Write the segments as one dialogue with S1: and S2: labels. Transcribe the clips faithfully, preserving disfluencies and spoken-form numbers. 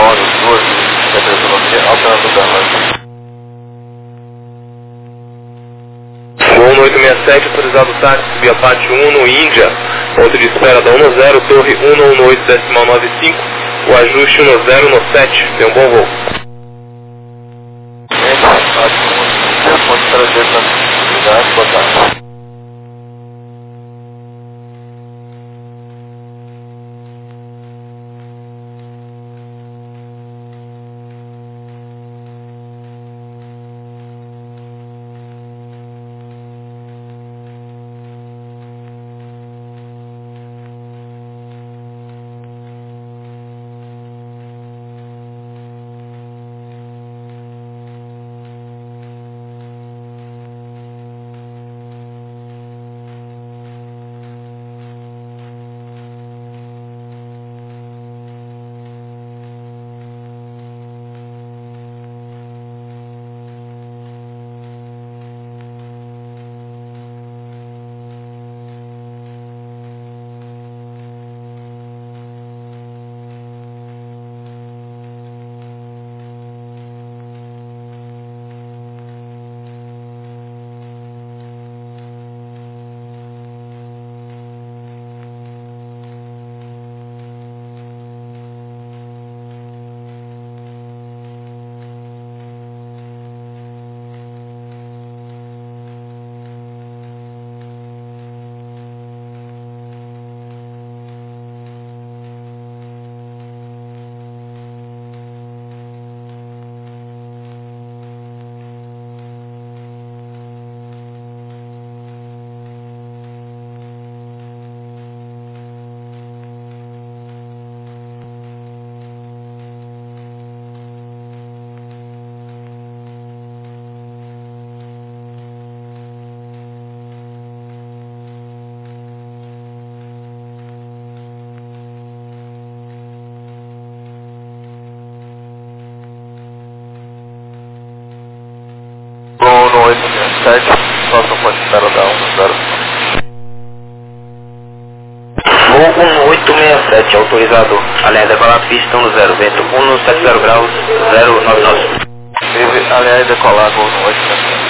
S1: Memória, duas, temperatura alterando o dano.
S2: Gol no oito seis sete, autorizado táxi, via pátio um no Índia, ponto de espera da um zero, torre um oito decimal nove cinco, o ajuste um zero no sete, tem um bom voo.
S1: Pode trazer para atividade, boa tarde. No oito seis sete, próximo ponto de espera da um zero.
S3: Voo um oito seis sete, autorizado. Aliás, decolar a pista um zero, vento um sete zero graus, zero nove nove.
S1: Deve, aliás, decolar voo no oito seis sete.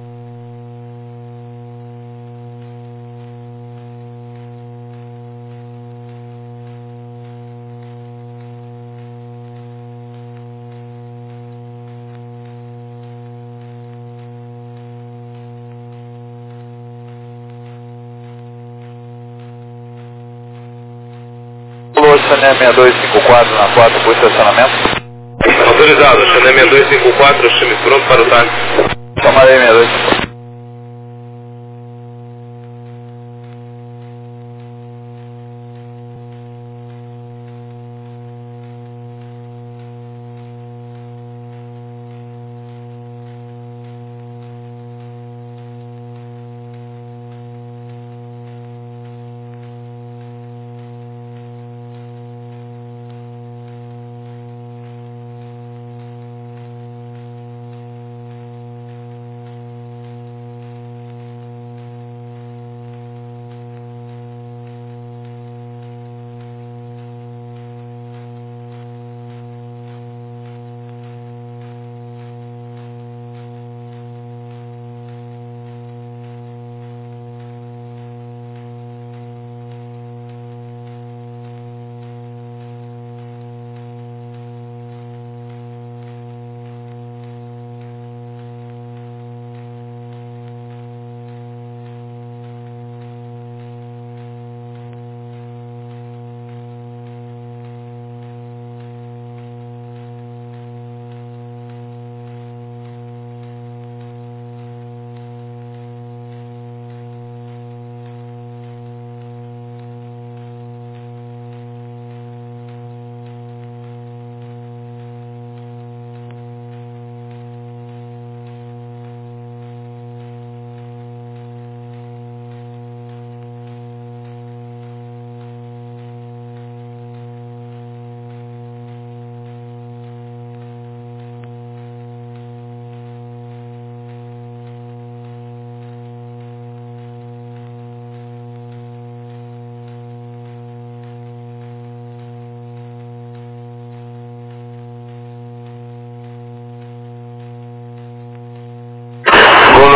S1: Chané seis dois cinco quatro na quatro por estacionamento.
S2: Autorizado, Chané seis dois cinco quatro, chame pronto para o táxi.
S1: Chamarei seis dois cinco quatro.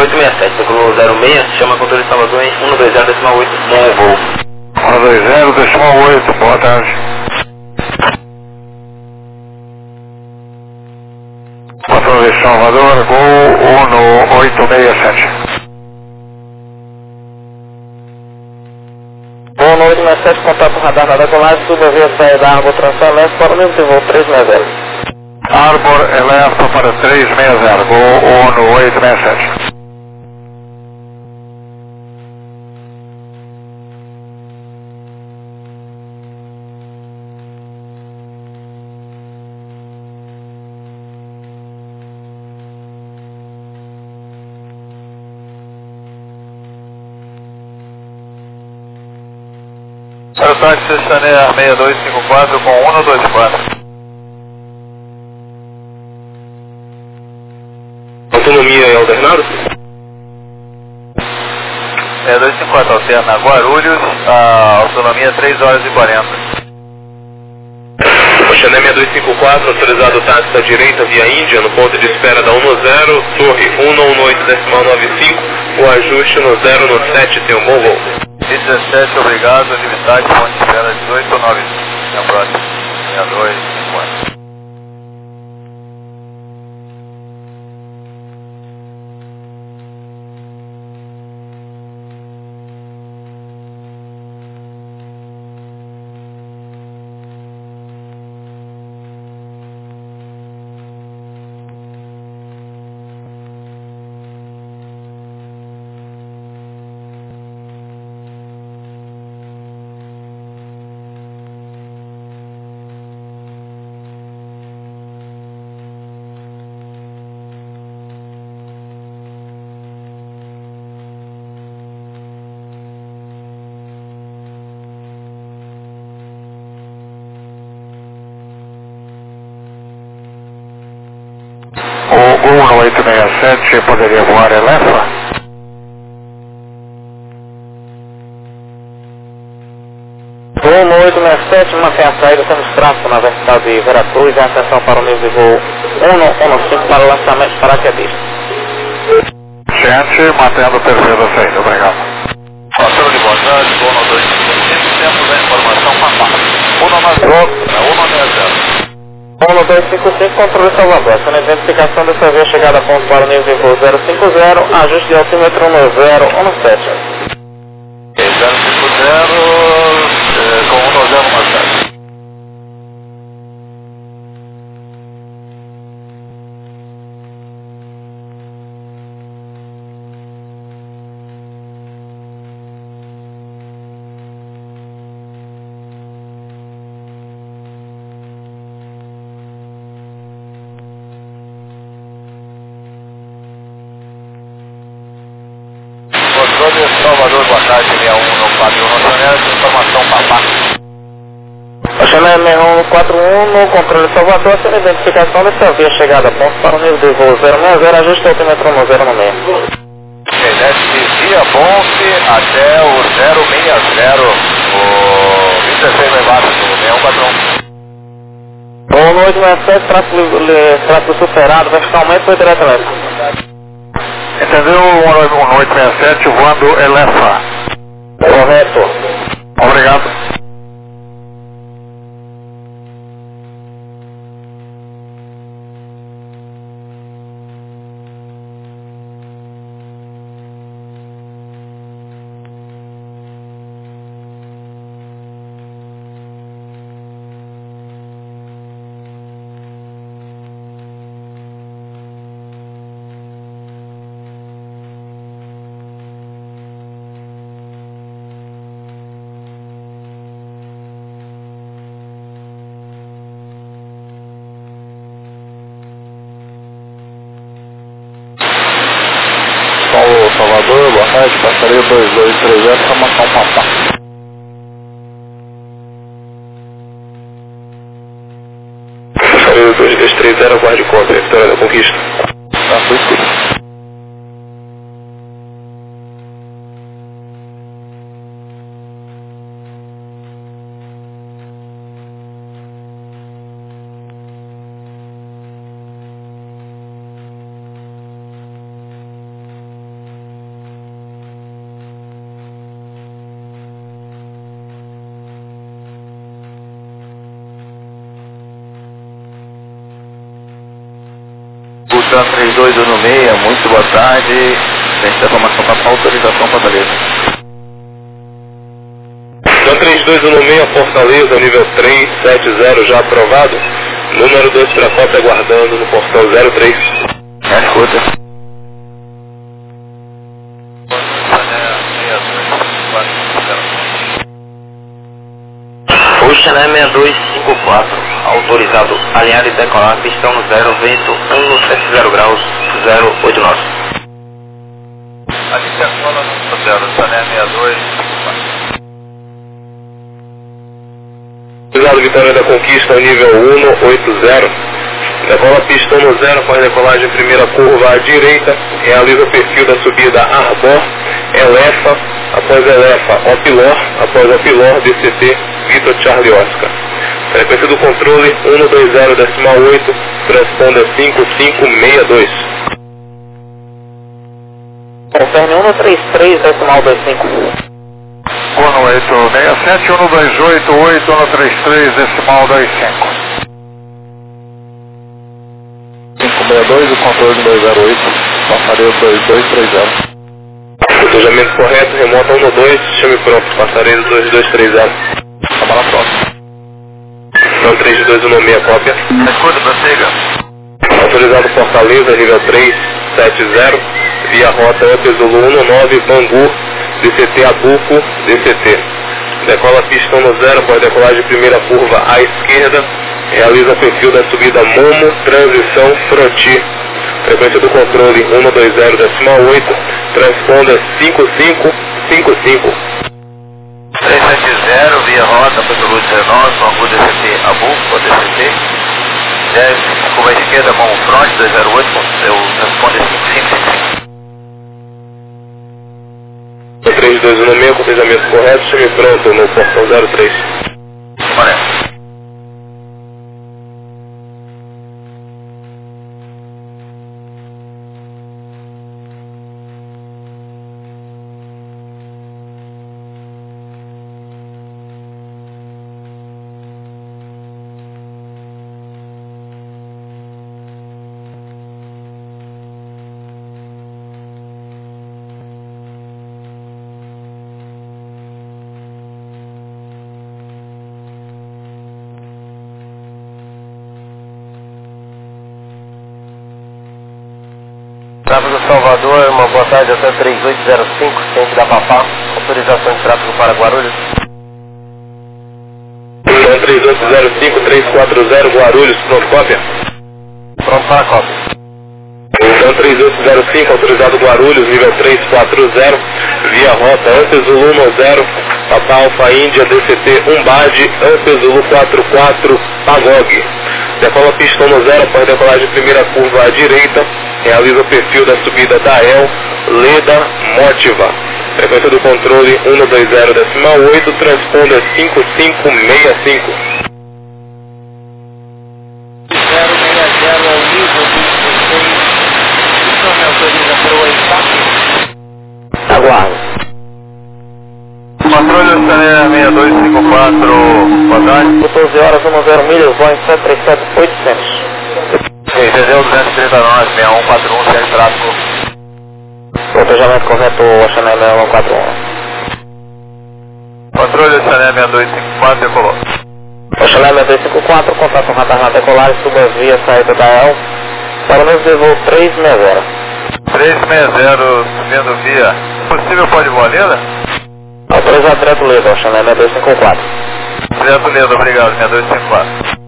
S3: oito seis sete, circulou zero seis, chama controle de Salvador em um dois zero decimal oito, bom voo.
S1: um dois zero decimal oito, boa tarde. Controle de Salvador, Gol um oito seis sete.
S3: Gol oito seis sete, contato radar nada com live, suba via saída da Arbor Transfer Leste para o nível de voo três seis zero.
S1: Arbor Electro para três seis zero, Gol um oito seis sete. Aerotáxi Cessaneia seis dois cinco quatro com um dois quatro.
S2: Autonomia é alternado?
S1: seis dois cinco quatro alterna Guarulhos, a autonomia três horas e quarenta.
S2: Oxané seis dois cinco quatro, autorizado táxi à direita via Índia, no ponto de espera da um zero, torre um um oito decimal nove cinco, o ajuste no zero no sete, tem um bom voo.
S1: dezessete, obrigado, atividade, ponte de espera dezoito nove cinco, na próxima, seis dois cinco quatro. O um oito seis sete poderia voar Elefa?
S3: O um oito seis sete, mantém a saída, temos tráfego na vertical de Veracruz e atenção para o nível de voo um um cinco para o lançamento de paraquedista.
S1: Gente, mantendo o perfil da saída, obrigado. Passando de boa tarde, Gol um dois cinco cinco, temos a informação passada. um nove zero, um nove zero.
S3: um dois cinco cinco, controle Salvador. Essa é a identificação dessa via chegada a ponto para o nível de voo zero cinco zero, ajuste de altímetro um zero um sete.
S1: zero cinco zero com um zero um sete. Controle Salvador, boa tarde, seis um no quatro um, Oxané, informação papá.
S3: Oxané seis um quatro um, no controle Salvador, essa é a identificação dessa via chegada a ponto para o nível de voo zero seis zero, ajuste de altímetro um zero no meio.
S1: Desce via Ponte até o zero seis zero, o vinte e seis lá embaixo, do seis um quatro um.
S3: O um oito seis sete, tráfego superado, verticalmente foi diretamente.
S1: Entendeu? um oito seis sete voando Elefa.
S3: Correto.
S1: Obrigado. Paulo Salvador, boa tarde, passaria dois dois três zero, formação papá.
S2: Passaria dois dois três zero, aguarde conta, Vitória da Conquista.
S1: Tá, foi escuro. Dan três dois um seis, muito boa tarde. Tem informação para autorização Fortaleza.
S2: Dan três dois um seis, Fortaleza, nível três sete zero já aprovado. Número dois para cópia aguardando no portão zero três.
S1: É, escuta.
S3: Ocean seis dois cinco quatro, autorizado alinhar e decolar, pistão no zero, vento um sete zero graus, zero oito nove.
S1: Ali decola no zero, Sané seis dois cinco quatro.
S2: Autorizado Vitória da Conquista, nível um oito zero. Decola pistão no zero, faz decolagem primeira curva à direita, realiza o perfil da subida Arbor, Elefa, após Elefa, Opilor, após Opilor, D C T, Vitor Charlie Oscar. Frequência do controle um dois zero decimal oito, transponda cinco cinco seis dois.
S3: Confirme um três três decimal vinte e cinco.
S1: um oito seis sete, um dois oito oito, um três três decimal vinte e cinco. cinco seis dois, o controle dois zero oito, passaria dois dois três zero.
S2: Planejamento correto, remota um dois, chame pronto, passaria dois dois três zero.
S1: Toma na próxima.
S2: Então três dois um seis, cópia.
S1: Escuta, prossiga.
S2: Autorizado Fortaleza, nível três sete zero, via rota Up Zulu um nove, Bangu, D C T Abuco, D C T. Decola pistão no zero, pode decolar de primeira curva à esquerda, realiza perfil da subida Momo, transição Froti. Frequência do controle um dois zero decimal oito, transponda cinco cinco cinco cinco.
S1: três sete zero, via rota, Zulu dezenove, Bangu, D C T Abuco, D C T. dez, curva à esquerda, mão front, dois zero oito, eu responde cinco cinco cinco cinco.
S2: três dois um seis, acompanhamento correto, chame pronto no portão zero três.
S1: Correto.
S3: Tráfego do Salvador, uma boa tarde até três oito zero cinco, ciente da Papá, autorização de tráfego para Guarulhos.
S2: Então três oito zero cinco, três quatro zero, Guarulhos, pronto, cópia.
S3: Pronto para a cópia.
S2: Então três oito zero cinco, autorizado Guarulhos, nível três quatro zero, via rota Up Zulu um zero, Papa Alfa Índia, D C T Umbad, Up Zulu quatro quatro, Pagog. Decola pistão no zero, pode decolar de primeira curva à direita, realiza o perfil da subida Dael, Leda, Motiva. Frequência do controle um dois zero decimal oito, transponda cinco cinco seis cinco.
S3: zero seis zero é o nível dezesseis, isso me autoriza para o EITAP. Aguardo.
S1: Controle Sané seis dois cinco quatro, boa tarde.
S3: doze horas, dez milhas, Boeing sete três sete oitocentos.
S1: Entendeu? duzentos e trinta e nove, seis um quatro um, segue tráfego.
S3: Protejamento correto, Ocean seis um quatro um.
S1: Controle Sané seis dois cinco quatro, decolou.
S3: Ocean seis dois cinco quatro, contato radar na decolagem, suba via saída da E L, para o mesmo de voo três seis zero.
S1: três seis zero, subindo via. Possível pode voar Leda?
S3: Autorizado direto Leda, Ocean seis dois cinco quatro.
S1: Direto Leda, obrigado, seis dois cinco quatro.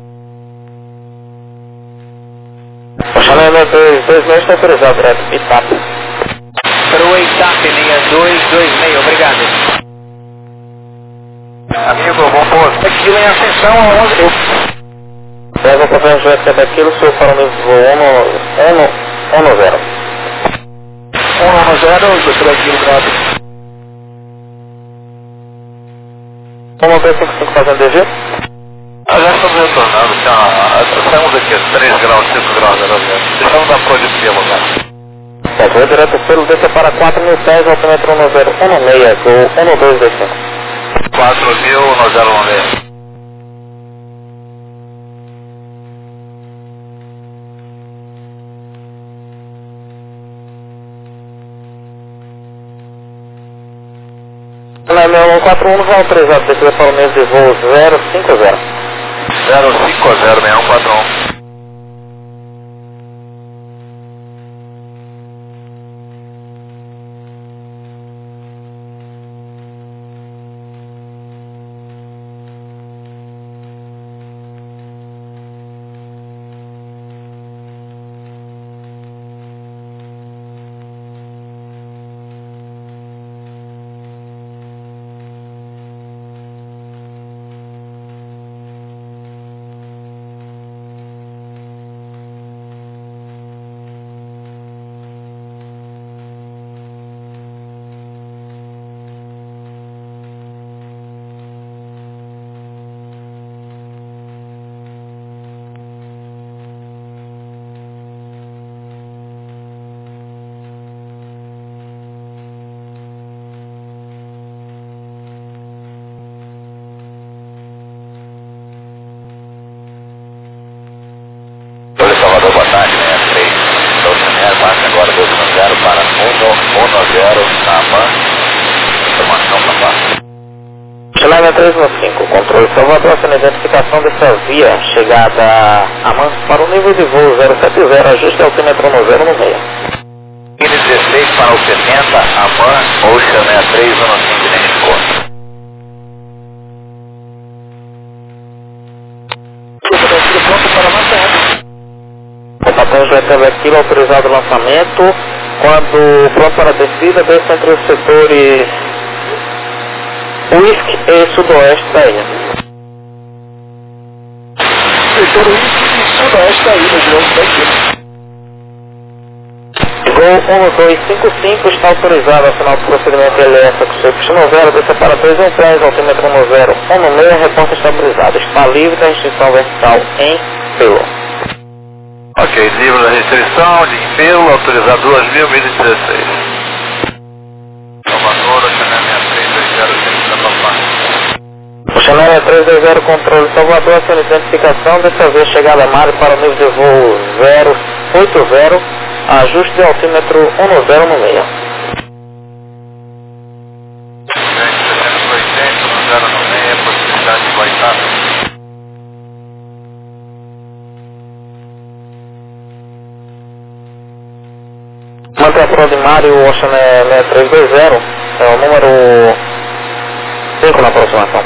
S3: Ocean seis dois dois seis, está autorizado direto Itap. Para o Itap, linha dois dois seis, obrigado.
S1: Amigo, bom posto.
S3: Aqui em ascensão aonde eu... Leva para frente o Quebec Kilo, sul para o mesmo voo um zero. um zero, Quebec Kilo, grado. um dois cinco cinco fazendo D G?
S1: Ah, já estamos retornando, já, saímos aqui a três graus, cinco graus, deixamos da projetia, cara.
S3: Certo, vou direto pelo D C para quatro mil pés, altímetro um zero um seis, voo um dois dois cinco.
S1: quatro mil, um zero um seis.
S3: Na um quatro um vai autorizado descer para o mesmo de voo zero cinco zero.
S1: zero cinco zero, seis um quatro um. Salvador, boa tarde, sessenta e três. Então, Chanel, marca agora dois um zero para um zero na A M A. Informação para baixo.
S3: Chanel três um cinco, controle Salvador, sendo identificação dessa via, chegada a A M A para o nível de voo zero sete zero, ajuste altímetro no zero no meio.
S1: dezesseis para o setenta, A M A ou Chanel três um cinco, identificou.
S3: O patrão já teve aquilo autorizado o lançamento. Quando pronto para a descida, desce entre os setores Whisky e Sudoeste da ilha. Setor Whisky e Sudoeste da ilha, direito daqui. Gol um dois cinco cinco está autorizado ao final do procedimento L S com seu pistão zero, desce para três um três, altímetro no zero, um no meio, reporta estabilizado. Está livre da restrição vertical em pelo.
S1: Ok, livre da restrição de impelo, autorizado duas mil milhas e dezesseis. Salvador, Chanel três dois zero, centro da Papai.
S3: O Chanel três dois zero, controle Salvador, sendo identificação, dessa vez chegada a mar para o nível de voo zero oito zero, ajuste de altímetro um no zero no meio.
S1: setecentos e oitenta, um zero no meio, possibilidade de oitenta.
S3: Mantém a prova de Mário, Ocean três dois zero, é o número cinco na aproximação.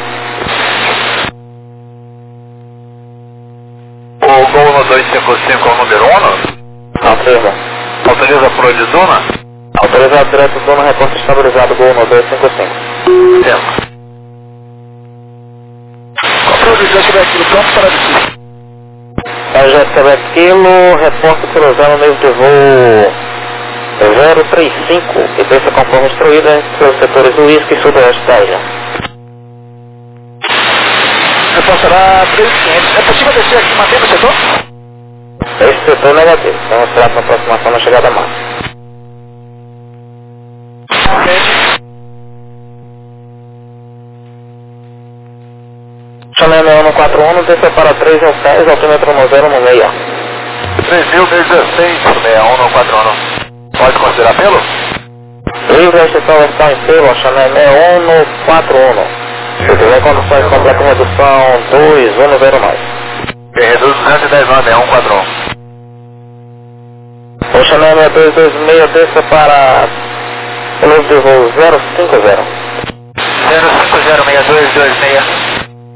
S1: O Gol no dois cinco cinco é o número um?
S3: Afirma.
S1: Autoriza por de Duna?
S3: Autorizado direto Duna, reporte estabilizado, Gol no dois cinco cinco.
S1: Tempo.
S3: Controle de Jet Kilo, pronto para descer. Jet Kilo, reporte cruzando no nível de voo zero três cinco e desça conforme instruída entre os setores do Whisky e Sudoeste da ilha. Reportará três quinhentos. É possível descer aqui mantendo o setor? Esse setor negativo. Vamos esperar para a aproximação na chegada máxima. Chanel um quatro um, desça para três um seis, altímetro no zero no meio.
S1: três mil dezesseis, seis um no quatro um. Pode considerar pelo?
S3: Livre a restrição vertical em pelo, Chanel um no quatro um. Se tiver condições de completa redução dois um no zero mais.
S1: Quem reduz duzentos e dez nove, um quatro um.
S3: O Chanel dois dois seis desça para o nível de voo zero cinco zero.
S1: zero cinco zero, seis dois dois seis.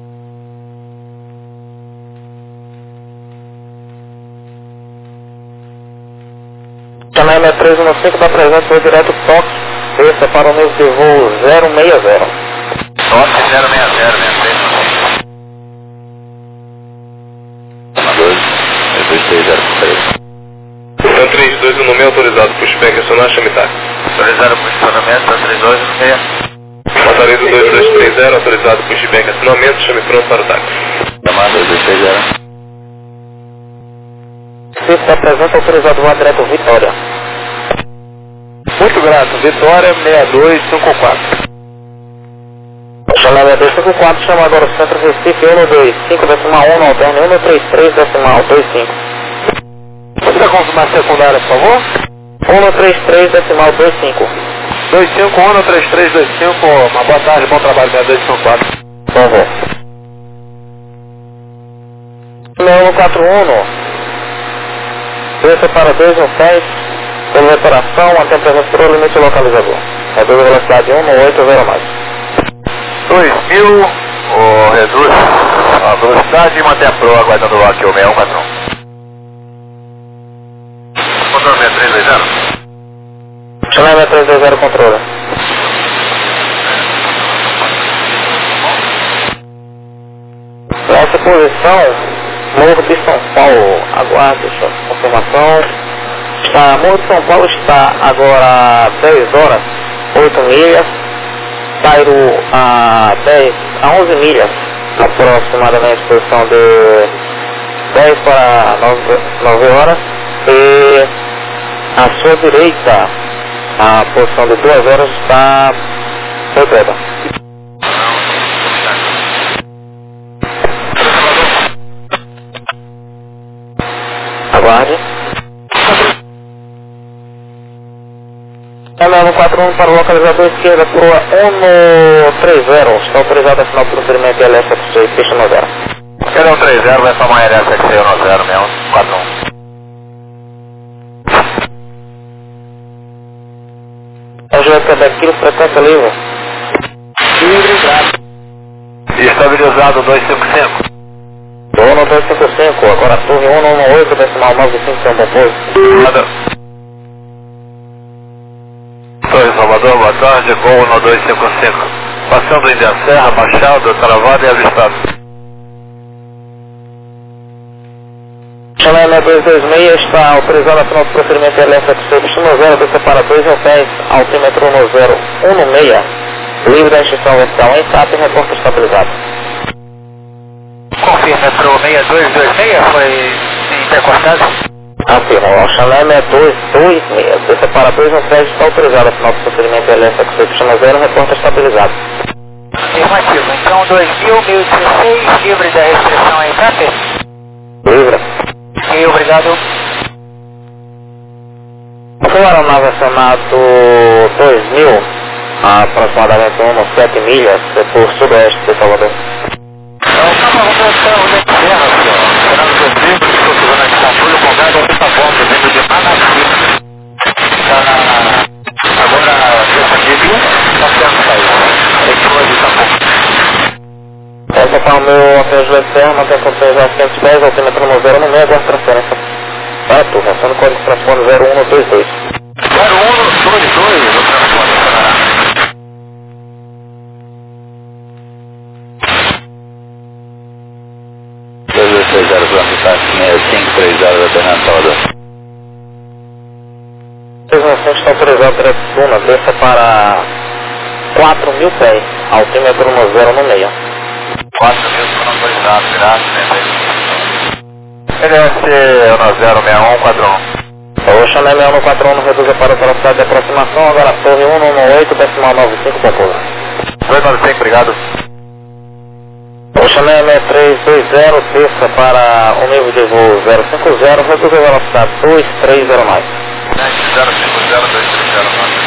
S3: Chanel três um cinco da presença foi direto toque, desça para o nível de voo zero seis zero.
S1: Toque zero seis zero, seis três. dois três zero três.
S2: Então três dois um no meio, autorizado, pushback, acionar, chamitar.
S1: Autorizado posicionamento, três dois no meio.
S2: Fortaleza dois dois três zero, autorizado, pushback, acionamento, chame pronto para o táxi.
S1: Chamada dois dois três zero.
S3: Sexta apresenta autorizado voo direto Vitória.
S1: Muito grato, Vitória seis dois cinco quatro.
S3: Chanel seis dois cinco quatro, chama agora o centro Recife um dois cinco decimal um, alterne um três três decimal dois cinco.
S1: Você vai confirmar a secundária, por favor?
S3: um três três decimal dois cinco.
S2: dois cinco um três três dois cinco, uma boa tarde, bom trabalho, meia dois cinco quatro.
S3: Por favor. seis um quatro um, desça para dois um seis, pela operação, mantém presença o limite localizador. Reduz a velocidade um no oito zero mais.
S1: dois mil, oh, reduz a velocidade e mantém a proa aguardando o aqui o seis um quatro um. Controle seis três dois zero.
S3: Chama seis três dois zero, controle. Nessa posição, Morro de São Paulo, aguarde a confirmação. Está, Morro de São Paulo está agora dez horas, oito milhas. Cairo a dez, a onze milhas, aproximadamente, posição de dez para nove horas. E à sua direita, a posição de duas horas está completa. Aguarde. M um quatro um para o localizador esquerda, proa um no três zero. Está autorizado a assinar o procedimento L S X seis, pista no zero.
S1: Quer um três zero, vai tomar L S X seis no zero, seis um quatro um.
S3: É J Quebec, quilo, frequência livre.
S1: Estabilizado dois cinco cinco.
S3: Dono dois cinco cinco, agora torre um um oito, decimal nove cinco, São Paulo.
S1: Torre Salvador, boa tarde, Gol no dois cinco cinco. Passando em India Serra, Machado, travado e avistado.
S3: Chama dois dois seis, está autorizado a assinar o procedimento L S X seis, no zero, desce para dois um seis, altímetro no zero um no seis, livre da extinção vertical em S A P e reporte estabilizado.
S1: Confirma, pro seis dois dois seis, foi intercortado?
S3: Afirma, o Xaleme é dois dois seis, desce para dois um seis, está autorizado a assinar o procedimento L S X seis, no zero, reporte estabilizado.
S1: Afirmativo, então dois mil, mil e dezesseis, livre da restrição em S A P?
S3: Livre.
S1: E obrigado.
S3: Foi aeronave acionado dois mil, aproximadamente um sete milhas, por sudoeste de Salvador. Essa para o meu hotel Júlio de Serra, mantém com três novecentos e dez, altímetro no zero no meio, aguarda transferência para tu, aciona o código de transponder zero um dois dois.
S1: zero um dois dois, o transponder será. dois dois três zero, transporte seis cinco três zero, Fernando Salvador.
S3: três um cinco está autorizado direto Duna, desça para quatro mil pés, altímetro no zero no meio.
S1: quatro mil foram autorizados, graças. L S no zero seis um quatro um.
S3: O Chanel seis um quatro um reduz para a velocidade de aproximação, agora torre um um oito, decimal nove cinco, conclusa.
S1: dois nove cinco, obrigado.
S3: O Chanel seis três dois zero, desça para o nível de voo zero cinco zero, reduz a velocidade dois três zero mais.
S1: zero cinco zero, dois três zero mais.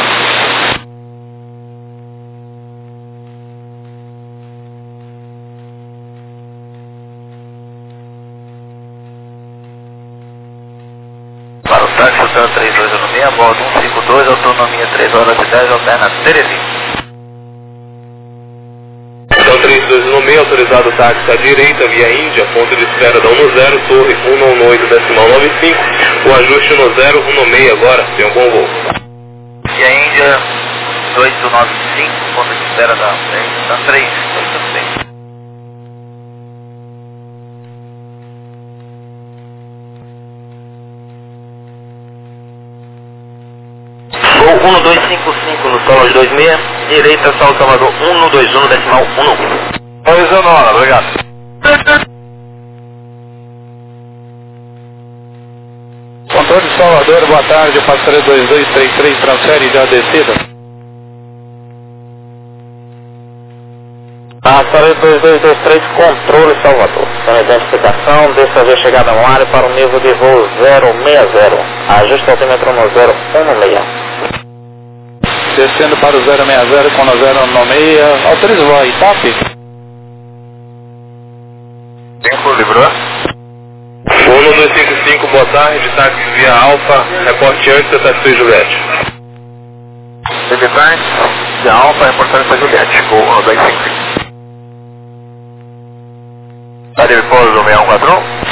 S1: Para o táxi, hotel três dois um seis, bordo um cinco dois, autonomia três horas e dez, alterna Terezinha.
S2: Hotel três dois um seis, autorizado táxi à direita, via Índia, ponto de espera da um zero, torre um um oito, decimal nove cinco, o ajuste no zero um seis agora, tem um bom voo.
S1: Via Índia, oito nove cinco, ponto de espera da três oito seis. Gol um dois cinco cinco no solo dois seis, direita São Salvador um dois um, decimal um. Oi, Zanora, obrigado.
S2: Controle de Salvador, boa tarde, passageiro dois dois três três, transfere da descida.
S3: Passageiro dois dois dois três, controle Salvador. Sem identificação, desça já chegada no ar para o nível de voo zero seis zero. Ajuste o altímetro no zero um seis.
S4: descendo para o zero seis zero com zero nove seis, autoriza o ITAP.
S1: Tempo, livrou?
S2: um dois cinco cinco, boa tarde, táxi via Alfa, reporte antes da Taxi Juliette.
S1: Delivery, via Alfa, reportagem da Juliette, com um dois cinco cinco. Tá de pouso seis um quatro um?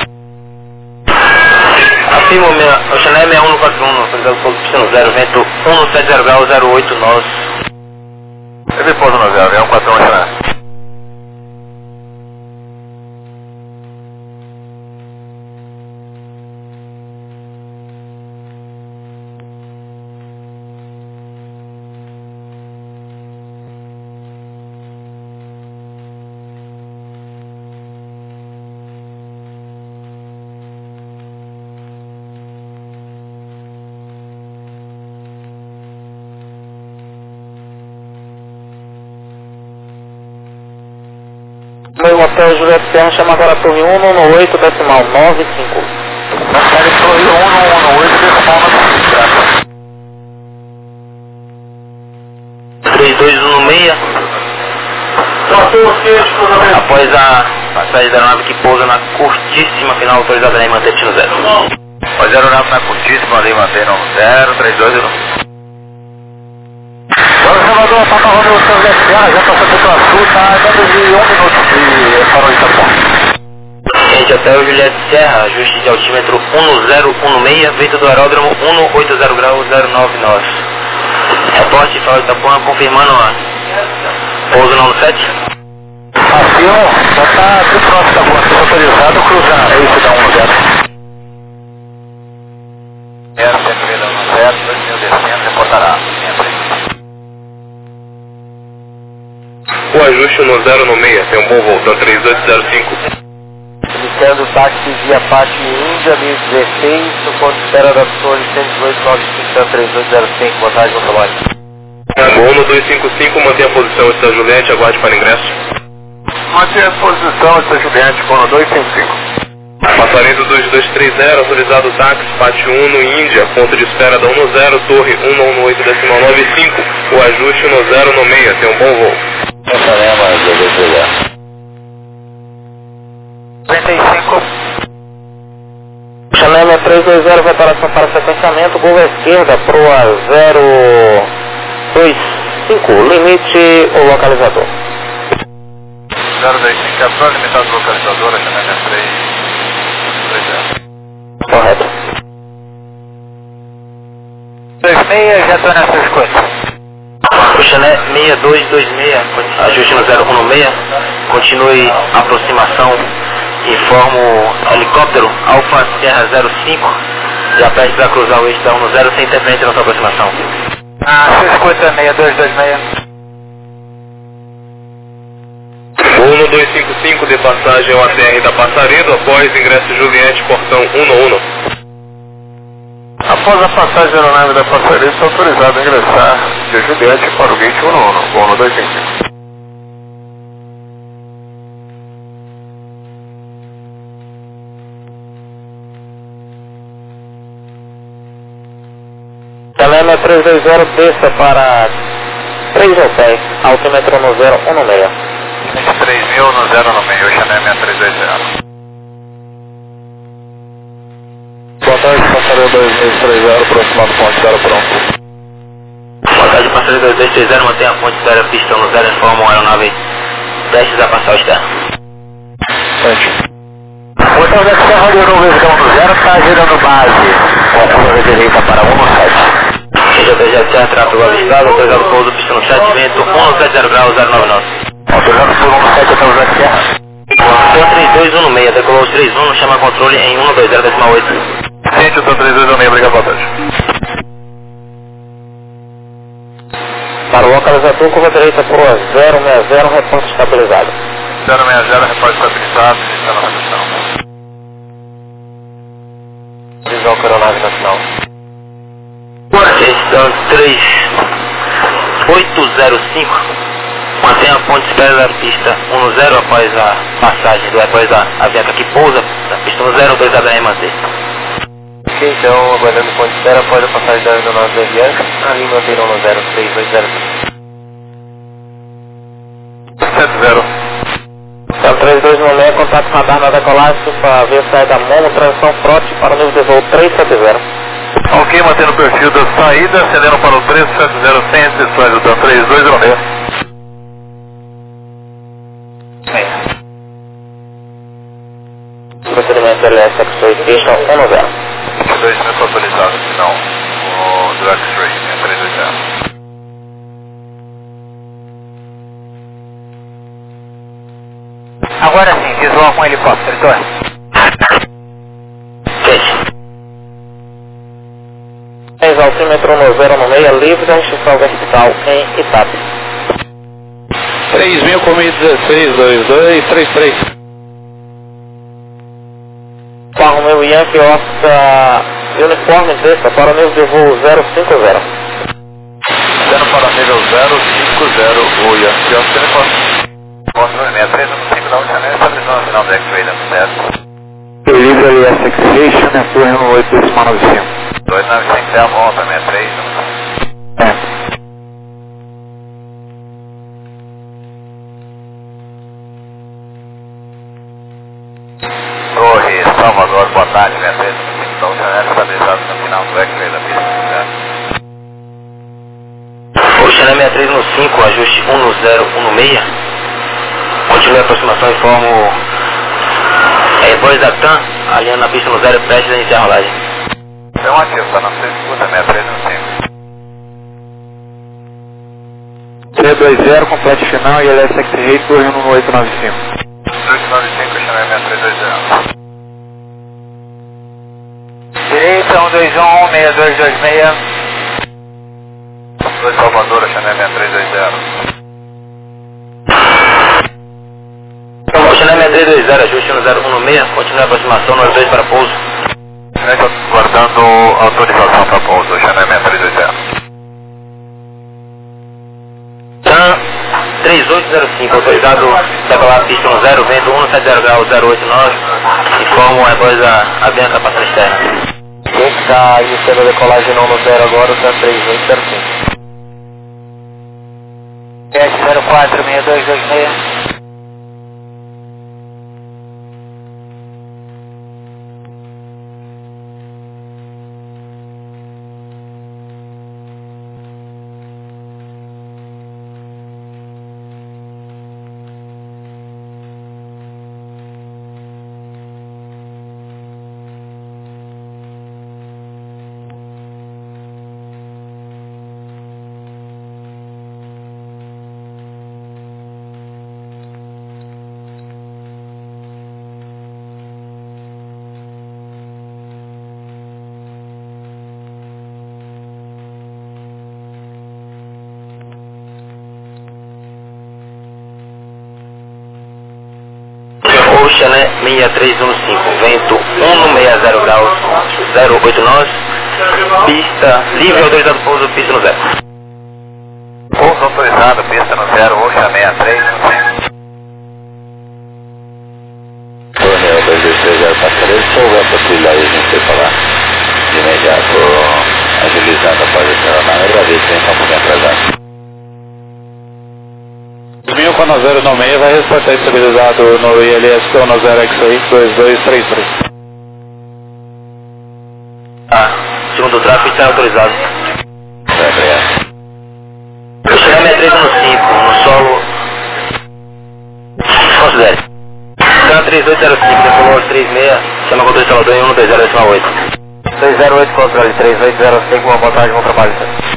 S3: Afirmo, o Chanel seis um quatro um, autorizado pouso pistão zero, vento um sete zero grau zero oito nove.
S1: Teve pouso no zero, seis um quatro um, Chanel.
S3: Meu hotel Juliette Serra, chama agora a torre um um oito, decimal nove cinco.
S1: Série torre um um oito, decimal nove cinco.
S3: três dois um seis. Após a passagem da aeronave que pousa na curtíssima final autorizada em manter destino zero.
S1: Após a aeronave na curtíssima ali, mantendo zero, três dois um. Agora Salvador, Papa Romeo São José Serra, já passou pelo Sul, tá dando de um minuto de farol de Itapuã.
S3: Gente, hotel Juliette Serra, ajuste de altímetro um zero um seis, vento do aeródromo um oito zero grau zero nove nove. Reporte farol de Itapuã, confirmando a pouso não no sete.
S1: Avião, já tá bem próximo da rua, autorizado, cruzar, é isso, dá um zero. É, sempre vendo um zero, dois mil descendo, reportará.
S2: O ajuste no zero no seis, tem um bom voo, então três dois zero cinco.
S3: Iniciando o táxi via Pátio Índia, mil e dezesseis, no ponto de espera da torre cento e dezoito nove cinco três dois zero cinco, boa tarde, bom trabalho.
S2: um dois cinco cinco, mantenha a posição antes da Juliette, aguarde para ingresso.
S1: Mantenha a posição antes da Juliette, com dois cinco cinco.
S2: Passarinho dois dois três zero, autorizado táxi, Pátio um no Índia, ponto de espera da um zero, torre um um oito, decimal nove cinco, o ajuste no zero no seis, tem um bom voo.
S3: Essa lema,
S1: trinta e cinco.
S3: Chanel três dois zero, preparação para sequenciamento, curva à esquerda, proa zero dois cinco, limite o localizador.
S1: zero dois cinco, a prova limitada localizadora, Chanel três dois zero.
S3: Correto.
S1: dois seis, já estou nessa sequência.
S3: O Chanel seis dois dois seis, ajuste no zero um seis, continue a aproximação, informo helicóptero Alfa Serra zero cinco, já pede para cruzar o eixo da um zero sem interferência na sua aproximação.
S1: Ah, seis cinquenta, seis dois dois seis.
S2: um dois cinco cinco, de passagem ao A T R da Passaredo, após ingresso Juliette, portão um um.
S1: Após a passagem da aeronave da Passaredo, está autorizado a ingressar de Juliette para o gate um um, um dois cinco cinco.
S3: Telema três dois zero, desça para três hotéis, altímetro no zero um seis.
S1: vinte e três mil no zero no meio, Chanel seis três dois zero.
S4: Boa tarde, passarinho dois dois três zero, aproximado ponte zero pronto.
S3: Boa tarde, passageiro dois dois três zero, mantenha a ponte zero, pistão no zero, informa a aeronave prestes a passar o externo.
S4: Frente.
S1: O hotel da Serra de Uruguaião do zero está girando base, com curva direita para um sete.
S3: Seja T G Serra, tráfego avistado, autorizado pouso, pistão no sete, vento um sete zero grau zero nove nove.
S1: Autorizado por um sete até o da Serra.
S3: Hotel três dois um seis, decolou os três um, chama controle em um dois zero decimal oito.
S1: Gente, eu estou três dois um seis, obrigado, boa tarde.
S3: Para o localizador, curva direita por zero seis zero, reponto estabilizado.
S1: zero seis zero, repórter estabilizado, está na redução. Visão com a aeronave nacional.
S3: Questão três oito zero cinco, mantenha a ponte espera da pista um zero após a passagem, do após a avião que pousa, da pista um zero dois A B R manter. Ok, então, aguardando o ponto de espera após a passagem da aeronave da Avianca, ali manterão no zero três dois zero.
S1: sete zero.
S3: Então, três dois nove seis, contato radar na decolagem para ver a saída da Momo, transição frote para o nível de voo três sete zero.
S1: Ok, mantendo o perfil da saída, acendendo para o três sete zero sem restrições, então três dois zero seis.
S3: Procedimento L S X-Ray Station um nove zero.
S1: dois mil atualizado, final. O do X-Ray, três dois zero.
S5: Agora sim, visual com helicóptero, torre.
S3: seis altímetro no zero no meio, livre da restrição vertical em Itape.
S4: três mil comigo dezesseis, dois dois três três.
S3: Para o meu Yankee Oscar uniforme desça para o nível de voo zero cinco zero.
S1: Sendo para o nível zero cinco zero, o Yankee Oscar uniforme. Controle sessenta e três, no cinco da última mesa, estabilização no final do X-Ray dando certo.
S4: Livre L S X-Ray, né, torre um oito decimal nove cinco.
S1: dois nove cinco é a volta, sessenta e três.
S4: É.
S1: Torre Salvador, boa tarde, sessenta e três, no cinco da última mesa, estabilizado no final do X-Ray da pista, certo.
S3: Oceana sessenta e três no cinco, ajuste um no zero, um no seis. Continue a aproximação e formo é, dois da TAM, alinhando na pista no zero, prestes a iniciar a rolagem.
S1: É um ativo, tá na frente, escuta, sessenta e três no cinco.
S4: três dois zero, complete final e L S X-Ray, torre um oito nove cinco.
S1: oito nove cinco, chamei sessenta e três dois zero.
S5: Direita, um dois um, seis dois dois seis.
S1: dois Salvador, chamei sessenta e três dois zero.
S3: Oceana sessenta e três dois zero, ajuste no zero um no seis, continue a aproximação nos dois para pouso.
S1: Guardando autorização para pouso, chamei sessenta e três dois zero.
S3: TAM três oito zero cinco, autorizado decolar a pista no zero, vento um sete zero grau zero oito nove, informo após a, a Bianca passando externa. Quem está iniciando a decolagem não no zero agora, está três oito zero cinco.
S5: sete zero quatro, seis dois dois seis.
S3: Ocean sessenta e três um cinco, vento um no sessenta graus zero oito nove, pista livre, autorizado pouso, pista no zero.
S1: Pouso autorizado, pista no zero, Ocean sessenta e três um cinco.
S2: Torneio dois dois três zero passageiro, se houver possibilidade de a gente falar de imediato, agilizando após a aeronave, agradeço, hein, está um pouquinho atrasado.
S4: mil com zero no seis vai reportar estabilizado no I L S P no zero X-Ray dois dois três três.
S3: Ah, segundo o tráfego está autorizado.
S2: Vai, obrigado.
S3: Ocean sessenta e três um cinco, no solo. Considere. TAM três oito zero cinco, decolou três seis, chama controle Salvador em um dois zero decimal oito. dois zero oito controle, três oito zero cinco, uma boa tarde, bom trabalho.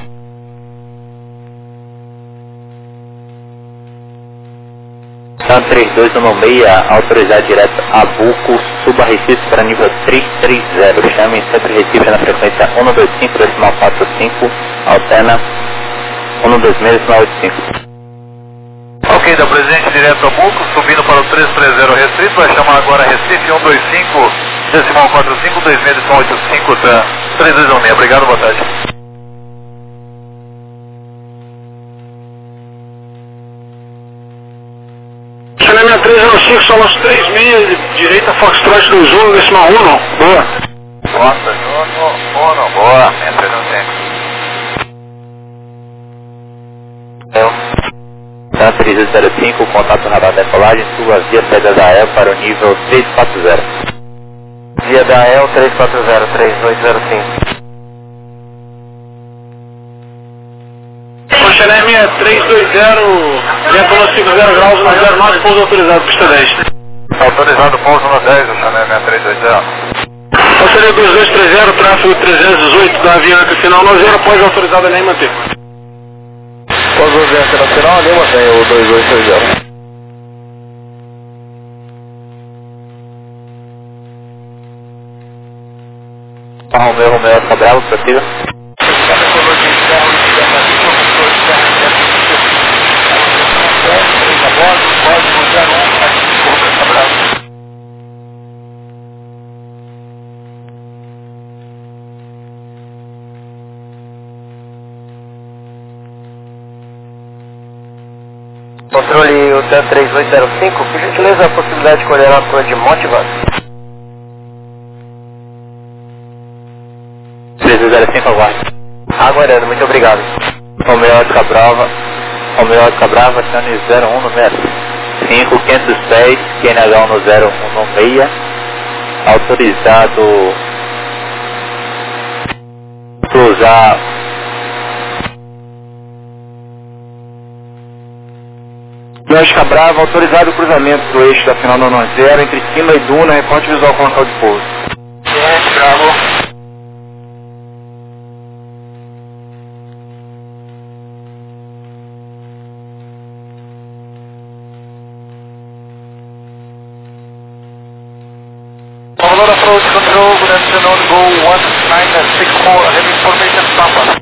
S3: TAM três dois um seis, autorizado direto a Buco, suba Recife para nível três três zero, chame Centro Recife na frequência um dois cinco decimal quatro cinco, alterna um dois seis decimal oito cinco.
S1: Ok, da Presidente direto a Buco, subindo para o três três zero restrito, vai chamar agora Recife um dois cinco decimal quatro cinco, dois seis decimal oito cinco, tá? três dois um seis, obrigado, boa tarde.
S6: sessenta e três zero cinco, são os três seis, direita Foxtrot dois um, decimal um, boa.
S1: Costa Júnior, Uno, boa, seis três um cinco.
S3: Santa Teresa zero cinco, contato radar decolagem, suba via saída da E L para o nível três quatro zero. Via da E L três quatro zero, três dois zero cinco.
S6: Xeremia três dois zero, vento cinquenta graus, no zero nove, pouso autorizado, pista dez.
S1: Autorizado pouso no dez, o Xeremia três dois zero.
S6: Auxílio dois dois três zero, tráfego trezentos e dezoito da Avianca, final nove zero, após autorizado, nem manter.
S4: Após o Avianca nacional, nem mantém o dois dois três zero.
S3: Romeu, Romeu, Oscar Bravo, prossiga. Controle o T três dois zero cinco, por gentileza a possibilidade de colher a cor de Motivas. três dois zero cinco, aguarde. Aguardando, muito obrigado. Romeu Oscar Brava, Romeu Oscar Brava, Tânia zero um no metro. cinco, quinhentos pés, Q N H no zero um no meia. Autorizado cruzar
S6: Oscar Brava, autorizado o cruzamento do eixo da final nove zero entre cima e Duna, reporte visual com local de pouso.
S1: Bravo. Aurora approach control, good afternoon, go one nine six four, heavy information, Papa.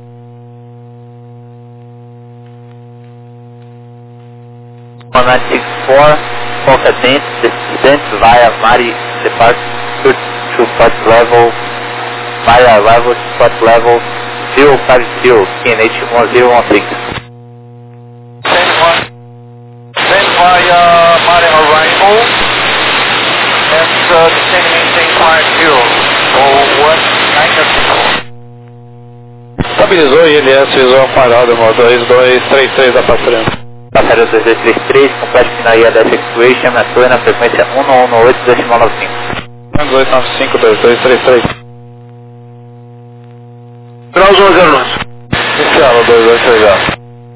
S3: one nine six four, Foca Dent, descent via Mari departure to port level, via level to port level, zero five zero, Q N H one zero one six.
S1: Send one, send via Mari arrival, and uh, descend maintain five zero, go one nine six four.
S4: Estabilizou I L S visual parado, irmão, dois dois três três da Pastrana.
S3: Passageiro dois dois três três, complete final I L S Actuation, atua na frequência um um um oito decimal nove cinco.
S4: dois nove cinco, dois dois três três.
S6: Graus um zero nove.
S4: Inicial, dois dois três zero.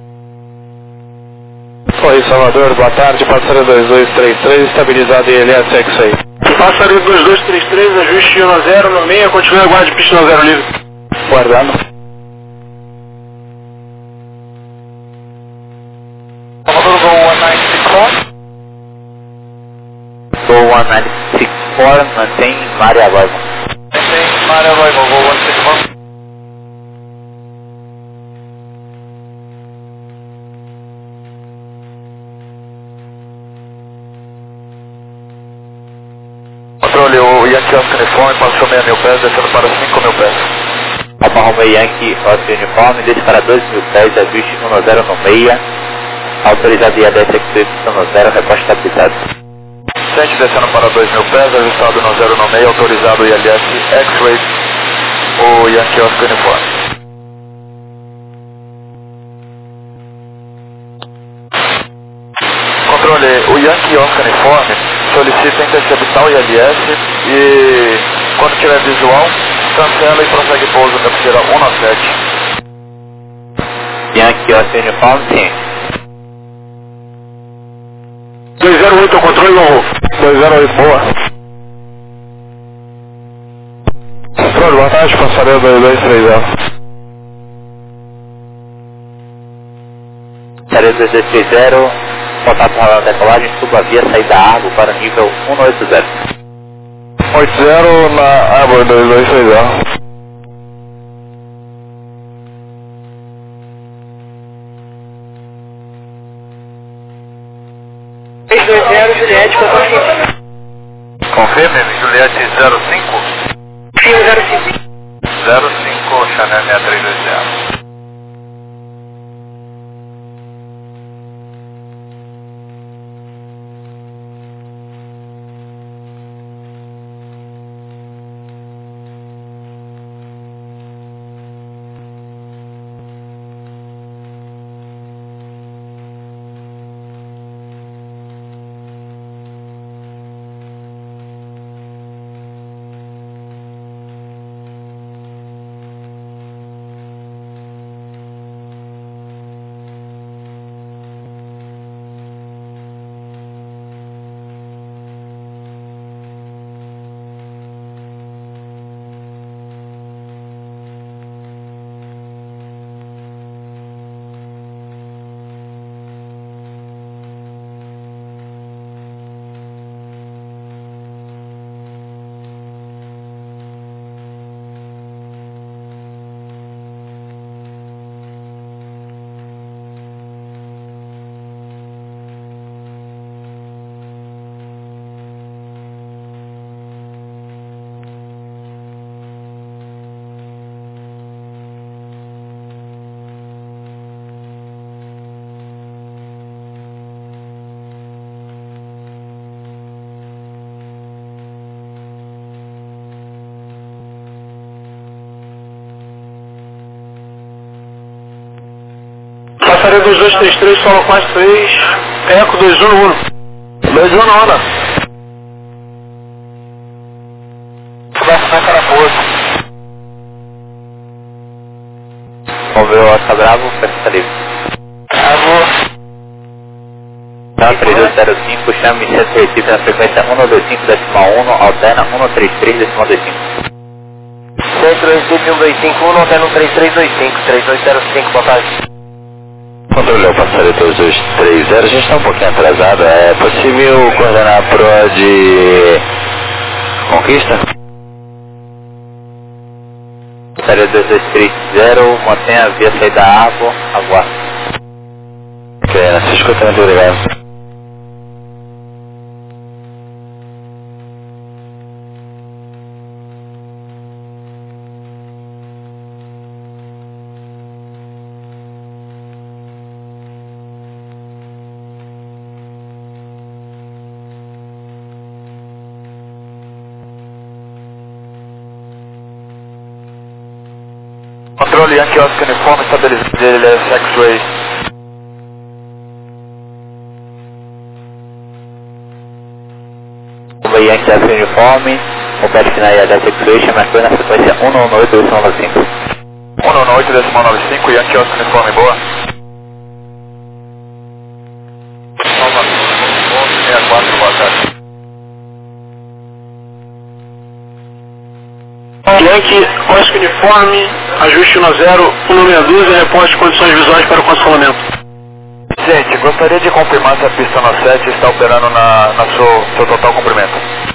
S4: Oi, Salvador, boa tarde, passageiro dois dois três três, estabilizado I L S X-Ray.
S6: Passageiro dois dois três três, ajuste um zero no meia, continue aguarde pista no zero livre.
S4: Guardando.
S1: Salvador, go one nine six four.
S3: Go one nine six four, mantém Mari arrival.
S1: Maintain Mari arrival, go one six four. Controle, o Yankee Oscar Uniforme passou meia mil pés, descendo para cinco mil pés.
S3: Alfa Romeo Yankee Oscar Uniforme, desce para dois mil pés, ajuste um zero no meia. Autorizado I L S Actuation no zero, reposte estabilizado.
S1: Sente descendo para dois mil pés, ajustado no zero no meio, autorizado I L S X-Ray, o Yankee Oscar Uniforme. Controle, o Yankee Oscar Uniforme solicita interceptar o I L S e, quando tiver visual, cancela e prossegue pouso da pista um nove sete.
S3: Yankee Oscar Uniforme, sim.
S6: dois zero oito ao controle, não.
S4: dois zero oito, boa. Controle, boa tarde, passageiro dois dois três zero.
S3: Passageiro dois dois três zero, contato radar decolagem, suba via saída Argo para o nível um oito zero.
S4: oito zero na Arbor dois dois três zero.
S6: três dois zero, Juliette,
S1: Confirme, Juliette zero cinco.
S6: Sim, zero cinco.
S1: zero cinco, Chanel seis três dois zero.
S6: Gostaria dos dois três três, solo quatro três, Eco dois um um. dois um um.
S1: Conversa na Carapuça.
S3: Vamos ver o Oscar Bravo, pista livre.
S1: Bravo.
S3: Tá, três dois zero cinco, chame Centro Recife na frequência um nove cinco, decimal um, alterna um três três, decimal dois cinco.
S1: Centro Recife um dois cinco um, alterna um três três dois cinco, três dois zero cinco, boa tarde.
S7: Controle ao passageiro dois três zero, a gente está um pouquinho atrasado, é possível coordenar a proa de Conquista?
S3: Passageiro dois dois três zero, mantenha a via saída da água, aguarde.
S7: Ok, na sua escuta, muito obrigado.
S1: Controle Yankee Oscar Uniforme, estabilizado dele é X-Ray.
S3: O Yankee Oscar Uniforme, opere final I A dez X-Ray, chama a na frequência um nove oito, dois nove cinco.
S1: um nove oito, dois nove cinco, Yankee Oscar Uniforme, boa. sessenta e quatro, boa tarde.
S6: Yankee Oscar Uniforme, ajuste um zero, um seis dois e reporte de condições visuais para o cancelamento.
S1: Gente, gostaria de confirmar se a pista no sete está operando na, na seu, seu total comprimento.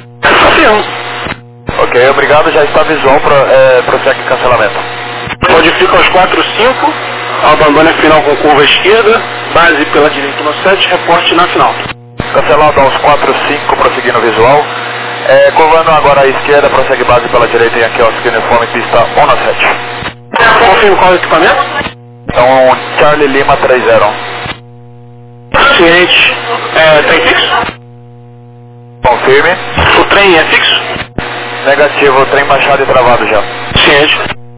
S6: Sim.
S1: Ok, obrigado, já está visual, para é, prossegue cancelamento.
S6: Modifica aos quatro cinco, abandone a final com curva esquerda, base pela direita no sete, reporte na final.
S1: Cancelado aos quatro cinco, prosseguindo visual. É, curvando agora à esquerda, prossegue base pela direita em aqui, Oscar Uniforme, pista um na sete.
S6: Confirme qual é o equipamento?
S1: Então, Charlie Lima três zero.
S6: Ciente. É, trem fixo?
S1: Confirme.
S6: O trem é fixo?
S1: Negativo, trem baixado e travado já.
S6: Ciente.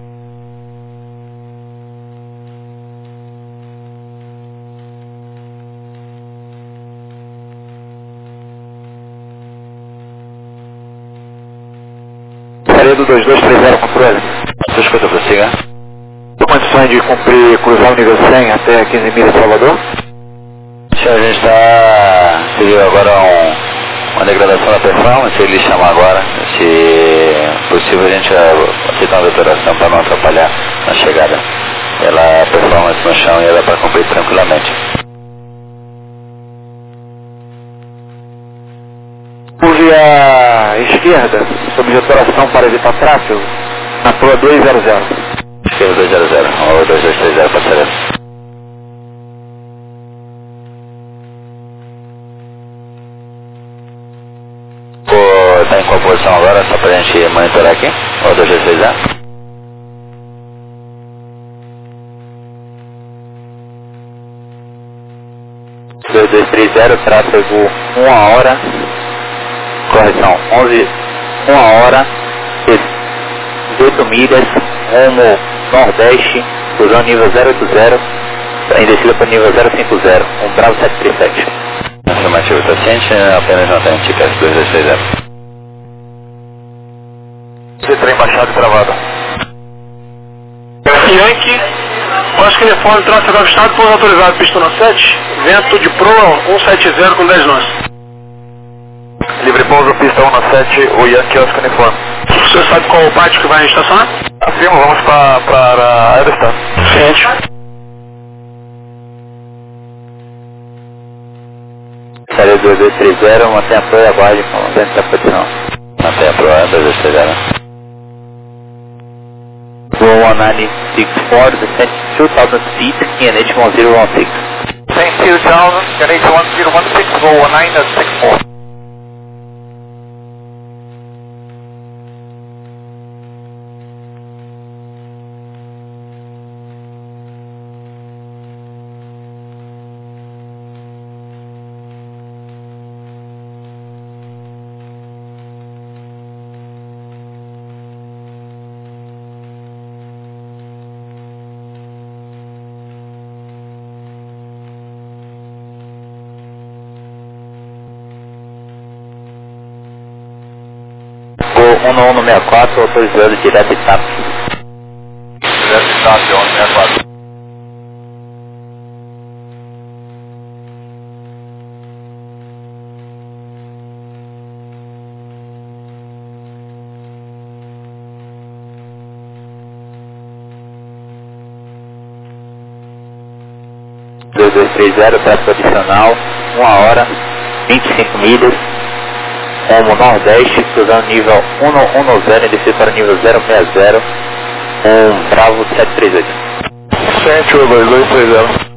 S7: Saredo dois dois três zero, controle. Sua escuta, prossiga. Condições de cumprir, cruzar o nível cem até quinze milhas de Salvador? A gente está, seguiu agora um, uma degradação da performance, ele chama agora, se possível a gente aceitar uma deturação para não atrapalhar na chegada. Ela, a performance no chão e ela para cumprir tranquilamente. Curve à esquerda, sob deturação para evitar tráfego, na proa dois zero zero. Esquerda dois zero zero, ou dois dois três zero, passageiro. Está em qual posição agora, só para a gente monitorar aqui? Ou dois dois três zero?
S3: dois dois três zero, tráfego uma hora, correção, onze, uma hora, dezoito milhas, rumo nordeste, cruzando nível zero oito zero, em descida para nível zero cinco zero, um Bravo sete três sete.
S7: Afirmativo, está ciente, apenas não tem T P S dois dois três zero.
S1: Esse trem baixado e travado.
S6: Yankee, Oscar Uniforme, tráfego avistado, pouso autorizado, pista no sete, vento de proa cento e setenta com dez nós.
S1: Livre pouso, pista um na sete, o Yankee Oscar Uniforme.
S6: Você sabe qual o pátio que vai estacionar?
S1: Afirmo, vamos para para Aerostar.
S6: Ciente.
S3: Série dois dois três zero, mantém a proa e aguarde com dentro da posição.
S7: Mantém a proa dois dois três zero.
S3: one nine six four, descent two thousand feet, in N H one zero one six.
S1: Thank you, down, N H one zero one six, roll one nine six four.
S3: um um seis quatro, autorizando direto e TAP.
S1: Direto e TAP, um um seis quatro.
S3: dois dois três zero, tráfego adicional, uma hora, vinte e cinco milhas, rumo nordeste, cruzando nível um um zero, em descida para nível zero seis zero, um Bravo sete três oito.
S1: sete um dois dois três zero.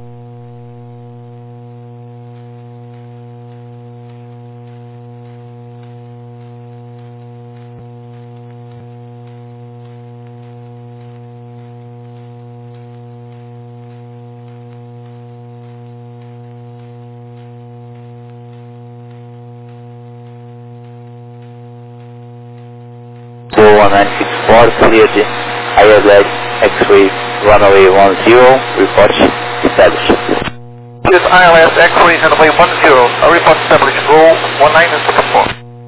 S3: one nine six four, cleared I L S X-ray runway one zero, report established.
S1: This I L S X-ray runway one zero, a report established, roll one nine six four.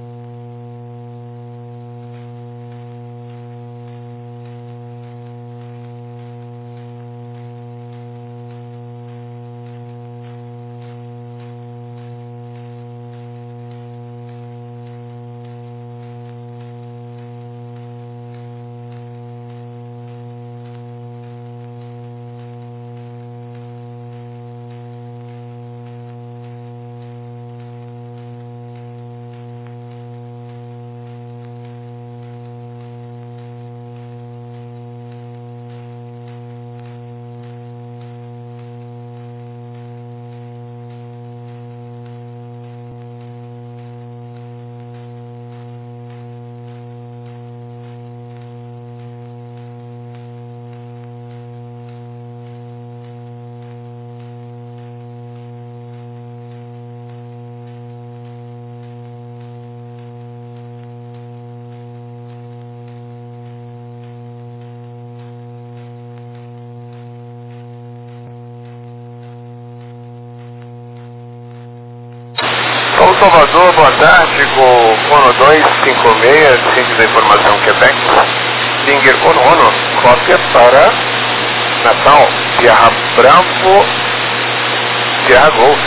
S1: São Salvador, boa tarde, com Ono dois cinco seis, Centro da Informação Quebec. Singer com Ono, cópia para Natal, Sierra Bravo, Sierra Golf.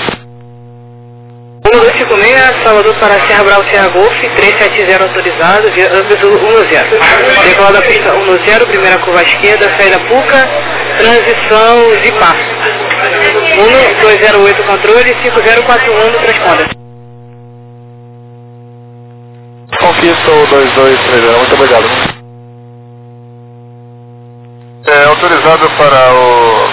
S8: um dois cinco seis, Salvador para Sierra Bravo, Sierra Golf, trezentos e setenta autorizado, via Ambos um zero. Decolar da pista um zero, primeira curva à esquerda, saída Puca, transição Zipar. um dois zero oito controle, cinco zero quatro um no transponder.
S1: Conquista o dois dois três zero, muito obrigado. É autorizado para o...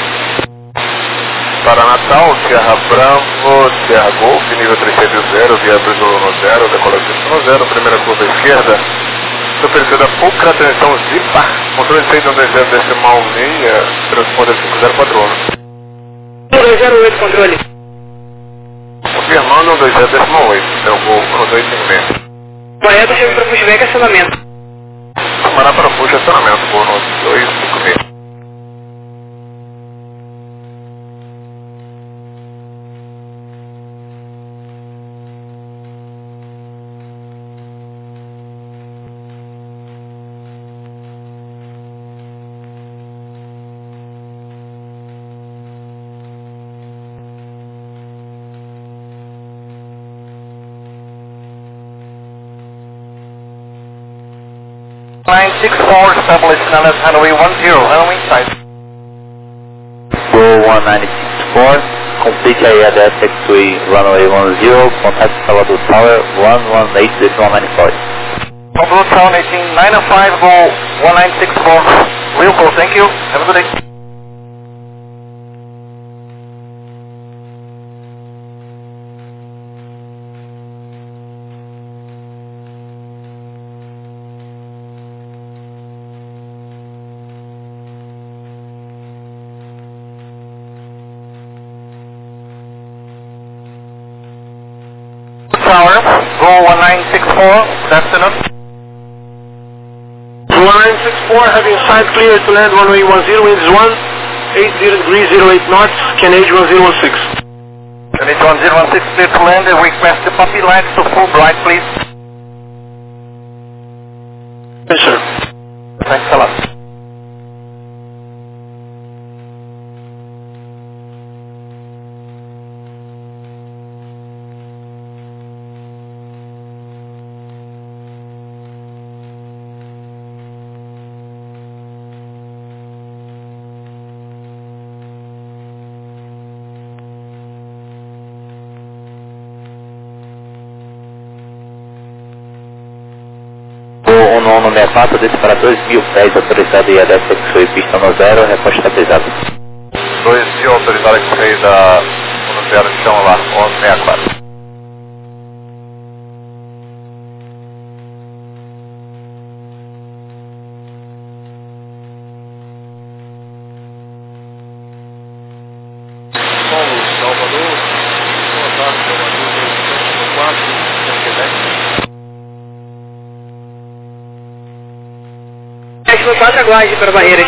S1: para Natal, Sierra Bravo, Sierra Golf, nível trezentos e setenta, via dois um zero, decolar pista um zero, primeira curva à esquerda. Superfície da Puca, transição Zipar, controle seis um dois zero decimal seis, transponder cinco zero quatro um.
S8: um dois zero oito controle.
S1: Confirmando um dois zero decimal oito, é o voo um dois cinco seis.
S8: Correto, chego para pushback, acionamento.
S1: Camará para push, acionamento, voo um dois cinco seis. nine six four, established N L S runway one zero, runway side.
S3: Go one nine six four, complete I L S X-ray runway one zero, contact Salvador Tower one one eight decimal nine four.
S1: Salvador Tower eighteen nine five, go one nine six four, real call, thank you, have a good day. Tower, go one nine six four, good afternoon.
S6: one nine six four, having side clear to land runway one zero, winds one eight zero degrees, zero eight knots, Canadian one zero one six.
S1: Canadian one zero one six, clear to land, request the puppy lights to full bright, please.
S3: está instalado. O nono sessenta e quatro, desce para dois mil pés, autorizado I L S X-Ray, pista no zero, reposta estabilizado.
S1: dois mil autorizado X-Ray da no zero, chão lá, onze sessenta e quatro.
S2: Paulo, Salvador, boa tarde, Salvador, sete quatro,
S8: Sétimo quatro, aguarde para Barreiras.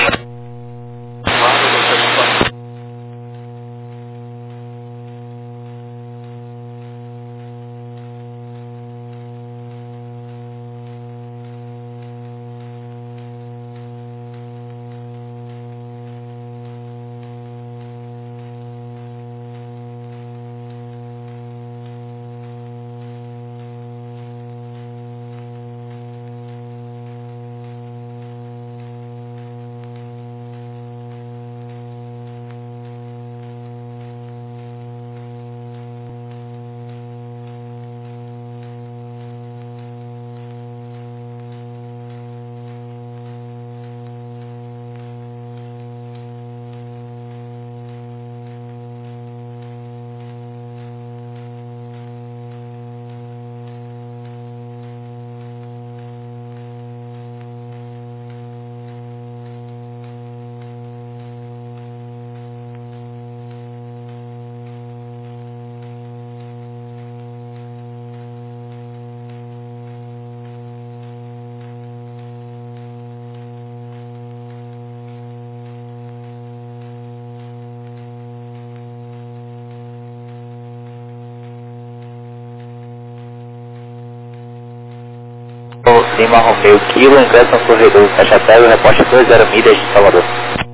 S8: Lima Romeu Kilo, ingresso no corredor Caixa Terra, reposta dois zero milhas de Salvador.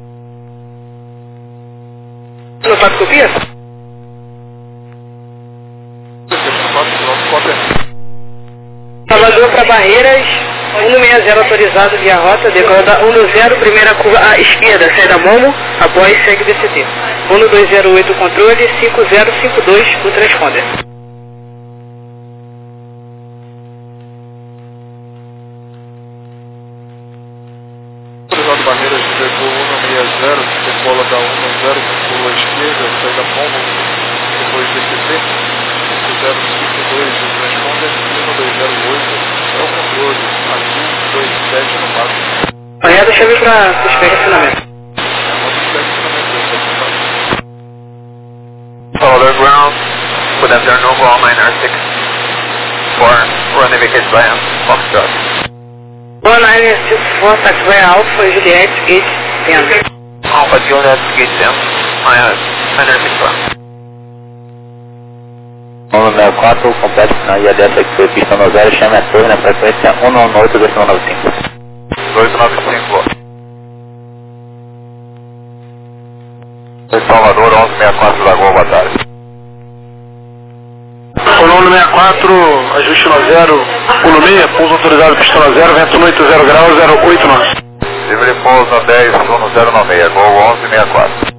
S8: Não faz copia? Salvador para Barreiras, cento e sessenta autorizado via rota, decola da cento e primeira curva à esquerda, saída Momo, após segue D C T. cento duzentos e oito controle, cinco zero cinco dois, o transponder.
S2: Autorizado Barreiras, decola cento e sessenta, decola da cento e zero, curva à esquerda, saída Momo, depois D C T, cinco zero cinco dois, o transponder, cento duzentos e oito, é o controle, azul dois sete no máximo.
S8: Banhada, chave para suspensionamento.
S1: Salvador ground, with M zero Nova, all nine R six, four, run indicated by M, Foxtrot.
S8: one nine six four, taxiway Alpha, Juliet, gate ten.
S1: Alpha Juliet, gate ten, nine R six four.
S3: nono sessenta e quatro, completo na I L S X-Ray, pista no zero, chame a torre na frequência cento e oito, dois nove cinco.
S1: dois nove cinco. Salvador, onze sessenta e quatro, Lagoa, boa tarde.
S6: O nono sessenta e quatro, ajuste no zero, pulo meia, pouso autorizado, pista no zero, vento no oito zero graus, zero oito nove.
S1: Livre pouso no dez, no zero nove seis, Gol onze sessenta e quatro.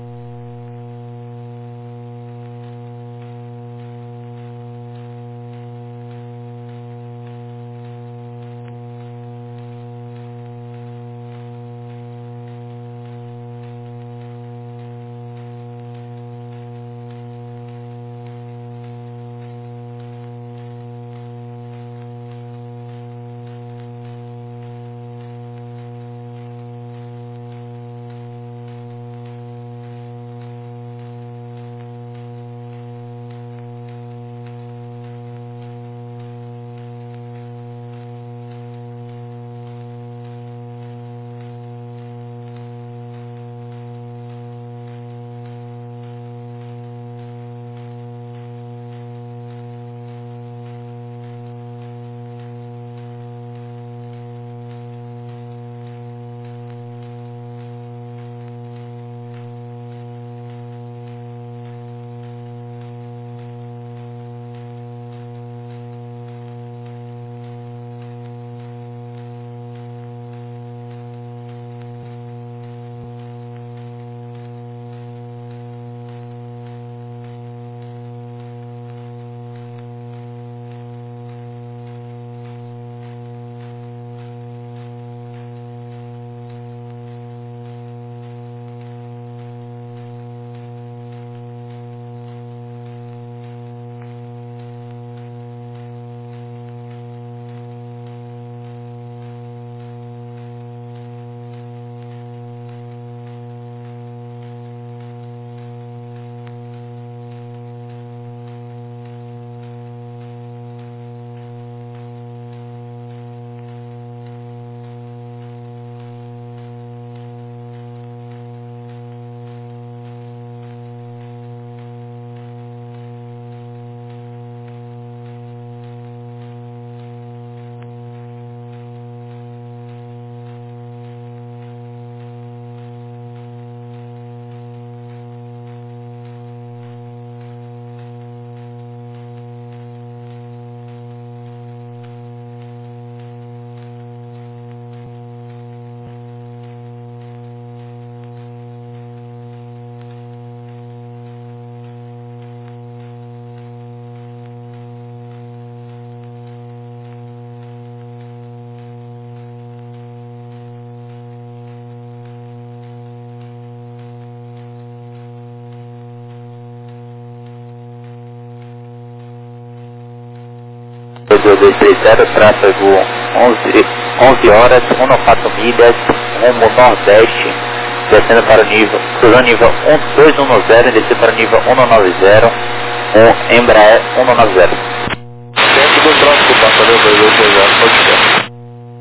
S3: dois dois três zero, tráfego onze horas, quatorze milhas, rumo nordeste, descendo para o nível, cruzando nível dois um zero e descendo para o nível um nove zero, um Embraer um nove zero.
S7: Dentro do próximo batalhão dois dois três zero, pode ser.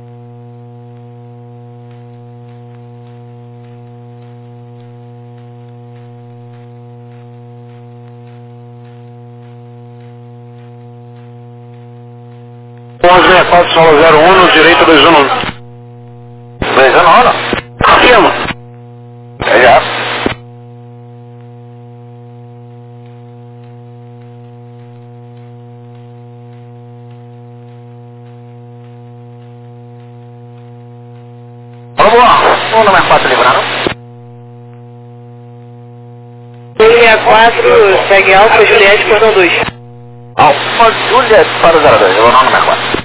S6: onze sessenta e quatro, solo zero um, no direito dois um um.
S1: dois um um?
S6: Afirma.
S1: É já. Vamos lá, o número quatro livrando.
S8: sessenta e quatro, segue Alfa Juliette, cordão dois.
S1: Alfa Juliette para o zero dois, eu vou no número quatro.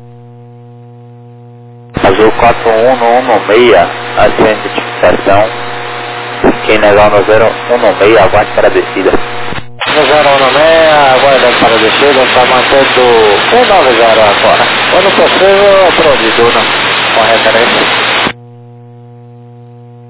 S3: Azul quatro um um um seis, a sua identificação. Quem negar no zero um seis, aguarde para a descida.
S7: No zero um seis, aguardando para a descida, está mantendo um nove zero agora. Quando possível, produzido com referência.